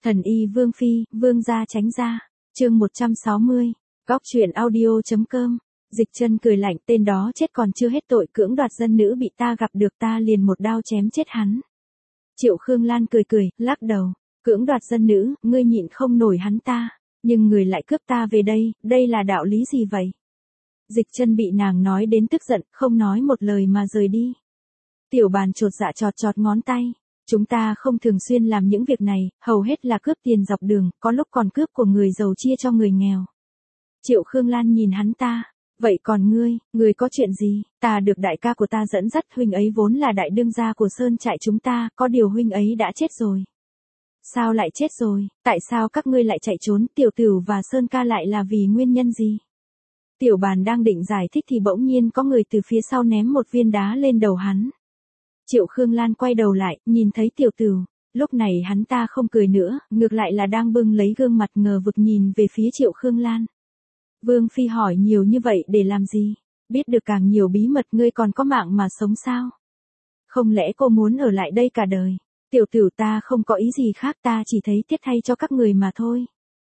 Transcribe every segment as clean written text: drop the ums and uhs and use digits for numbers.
Thần y Vương Phi, Vương gia tránh ra. Chương 160. Góc truyện audio.com. Dịch Chân cười lạnh, tên đó chết còn chưa hết tội, cưỡng đoạt dân nữ bị ta gặp được ta liền một đao chém chết hắn. Triệu Khương Lan cười cười, lắc đầu, cưỡng đoạt dân nữ, ngươi nhịn không nổi hắn ta, nhưng người lại cướp ta về đây là đạo lý gì vậy? Dịch Chân bị nàng nói đến tức giận, không nói một lời mà rời đi. Tiểu Bàn chột dạ chọt ngón tay. Chúng ta không thường xuyên làm những việc này, hầu hết là cướp tiền dọc đường, có lúc còn cướp của người giàu chia cho người nghèo. Triệu Khương Lan nhìn hắn ta, vậy còn ngươi có chuyện gì? Ta được đại ca của ta dẫn dắt, huynh ấy vốn là đại đương gia của sơn trại chúng ta, có điều huynh ấy đã chết rồi. Sao lại chết rồi? Tại sao các ngươi lại chạy trốn? Tiểu Tửu và Sơn ca lại là vì nguyên nhân gì? Tiểu Bàn đang định giải thích thì bỗng nhiên có người từ phía sau ném một viên đá lên đầu hắn. Triệu Khương Lan quay đầu lại, nhìn thấy Tiểu Tửu, lúc này hắn ta không cười nữa, ngược lại là đang bưng lấy gương mặt ngờ vực nhìn về phía Triệu Khương Lan. Vương Phi hỏi nhiều như vậy để làm gì? Biết được càng nhiều bí mật ngươi còn có mạng mà sống sao? Không lẽ cô muốn ở lại đây cả đời? Tiểu Tửu, ta không có ý gì khác, ta chỉ thấy tiếc thay cho các người mà thôi.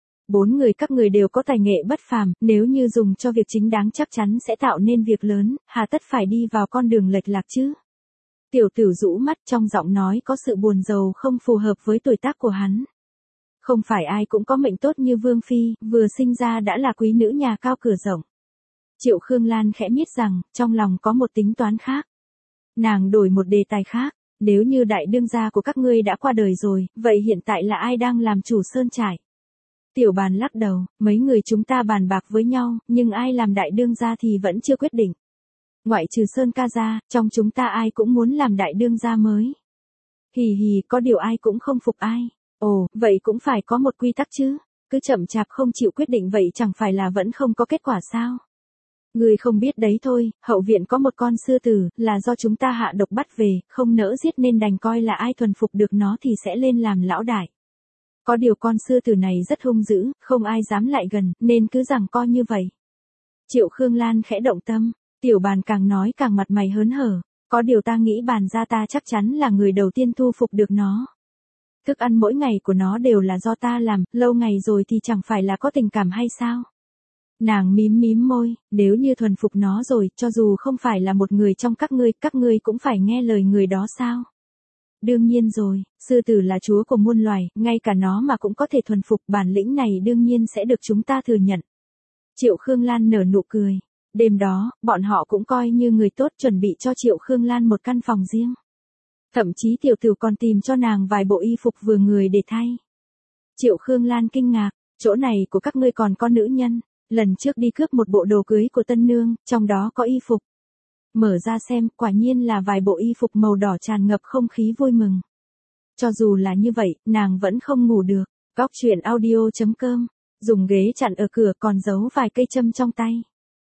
4 người các người đều có tài nghệ bất phàm, nếu như dùng cho việc chính đáng chắc chắn sẽ tạo nên việc lớn, hà tất phải đi vào con đường lệch lạc chứ? Tiểu Tửu rũ mắt, trong giọng nói có sự buồn rầu không phù hợp với tuổi tác của hắn. Không phải ai cũng có mệnh tốt như Vương Phi, vừa sinh ra đã là quý nữ nhà cao cửa rộng. Triệu Khương Lan khẽ biết rằng, trong lòng có một tính toán khác. Nàng đổi một đề tài khác, nếu như đại đương gia của các ngươi đã qua đời rồi, vậy hiện tại là ai đang làm chủ sơn trại? Tiểu Bàn lắc đầu, mấy người chúng ta bàn bạc với nhau, nhưng ai làm đại đương gia thì vẫn chưa quyết định. Ngoại trừ Sơn ca ra, trong chúng ta ai cũng muốn làm đại đương gia mới. Hì hì, có điều ai cũng không phục ai. Ồ, vậy cũng phải có một quy tắc chứ. Cứ chậm chạp không chịu quyết định vậy chẳng phải là vẫn không có kết quả sao? Người không biết đấy thôi, hậu viện có một con sư tử, là do chúng ta hạ độc bắt về, không nỡ giết nên đành coi là ai thuần phục được nó thì sẽ lên làm lão đại. Có điều con sư tử này rất hung dữ, không ai dám lại gần, nên cứ giằng co như vậy. Triệu Khương Lan khẽ động tâm. Tiểu Bàn càng nói càng mặt mày hớn hở, có điều ta nghĩ Bàn gia ta chắc chắn là người đầu tiên thu phục được nó. Thức ăn mỗi ngày của nó đều là do ta làm, lâu ngày rồi thì chẳng phải là có tình cảm hay sao? Nàng mím môi, nếu như thuần phục nó rồi, cho dù không phải là một người trong các ngươi cũng phải nghe lời người đó sao? Đương nhiên rồi, sư tử là chúa của muôn loài, ngay cả nó mà cũng có thể thuần phục, bản lĩnh này đương nhiên sẽ được chúng ta thừa nhận. Triệu Khương Lan nở nụ cười. Đêm đó, bọn họ cũng coi như người tốt, chuẩn bị cho Triệu Khương Lan một căn phòng riêng. Thậm chí Tiểu Tửu còn tìm cho nàng vài bộ y phục vừa người để thay. Triệu Khương Lan kinh ngạc, chỗ này của các ngươi còn có nữ nhân, lần trước đi cướp một bộ đồ cưới của tân nương, trong đó có y phục. Mở ra xem, quả nhiên là vài bộ y phục màu đỏ tràn ngập không khí vui mừng. Cho dù là như vậy, nàng vẫn không ngủ được. Góc truyện audio.com, dùng ghế chặn ở cửa còn giấu vài cây châm trong tay.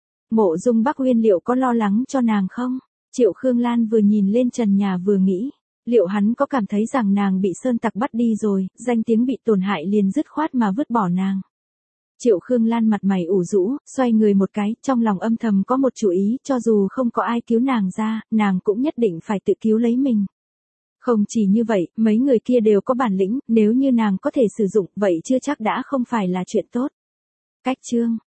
Mộ Dung Bắc Uyên liệu có lo lắng cho nàng không? Triệu Khương Lan vừa nhìn lên trần nhà vừa nghĩ, liệu hắn có cảm thấy rằng nàng bị sơn tặc bắt đi rồi, danh tiếng bị tổn hại liền dứt khoát mà vứt bỏ nàng. Triệu Khương Lan mặt mày ủ rũ, xoay người một cái, trong lòng âm thầm có một chủ ý, cho dù không có ai cứu nàng ra, nàng cũng nhất định phải tự cứu lấy mình. Không chỉ như vậy, mấy người kia đều có bản lĩnh, nếu như nàng có thể sử dụng, vậy chưa chắc đã không phải là chuyện tốt. Cách chương